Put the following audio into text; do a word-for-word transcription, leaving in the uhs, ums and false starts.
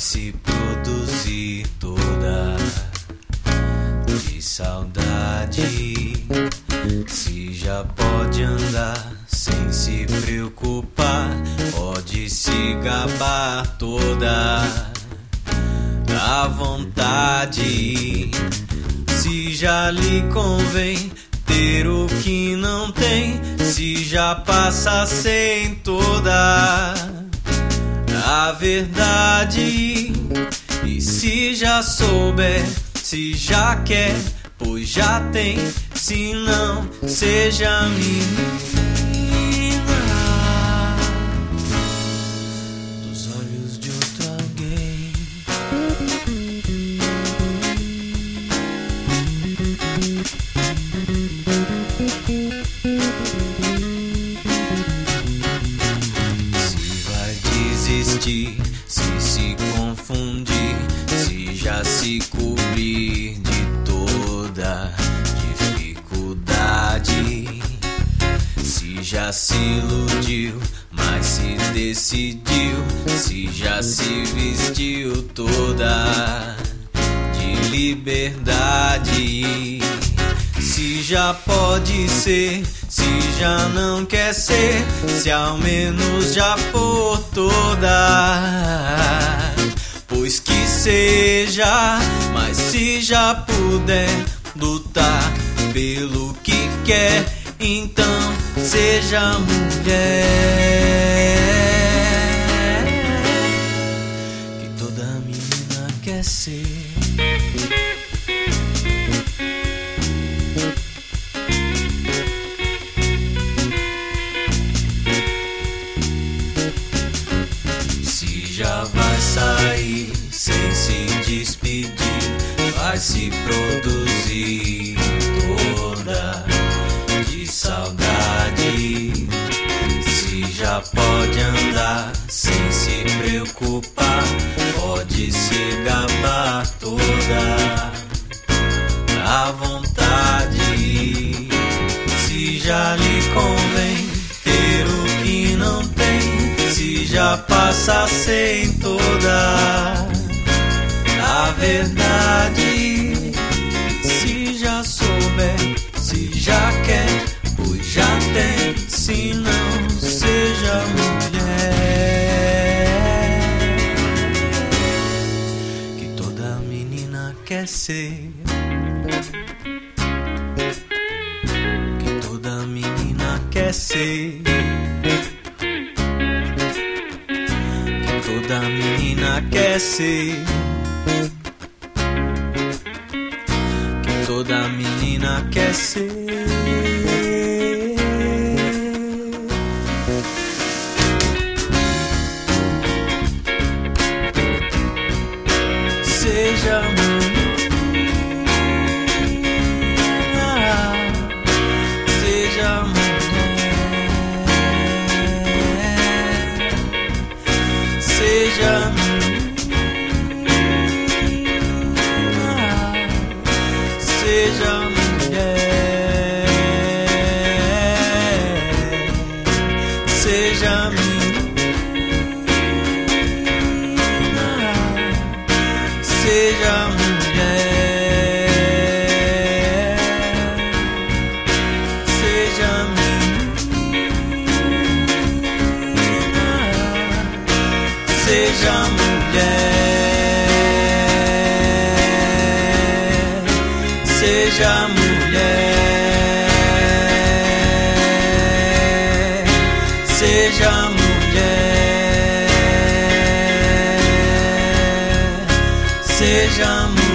se produzir toda de saudade. Se já pode andar sem se preocupar, pode se gabar toda à vontade. Se já lhe convém ter o que não tem, se já passa sem toda a verdade. E se já souber, se já quer, pois já tem. Se não, seja menina dos olhos de outro alguém. Se vai desistir, se se confundir, se já se cobrir de toda dificuldade, se já se iludiu, mas se decidiu, se já se vestiu toda de liberdade. Se já pode ser, se já não quer ser, se ao menos já for toda, pois que seja. Mas se já puder lutar pelo que quer, então seja mulher, que toda menina quer ser. Se já vai sair sem se despedir, vai se produzir toda de saudade. Se já pode andar sem se preocupar, pode se gabar toda à vontade. Se já lhe convém ter o que não tem, se já passa sem toda a verdade. Se já souber, se já quer, pois já tem. Se não, seja mulher, que toda menina quer ser, que toda menina quer ser, que toda menina quer ser, que toda menina quer ser. Seja mulher, seja mulher, seja mulher, seja mulher, seja seja mulher, seja menina, seja mulher, seja mulher, seja mulher, seja mulher.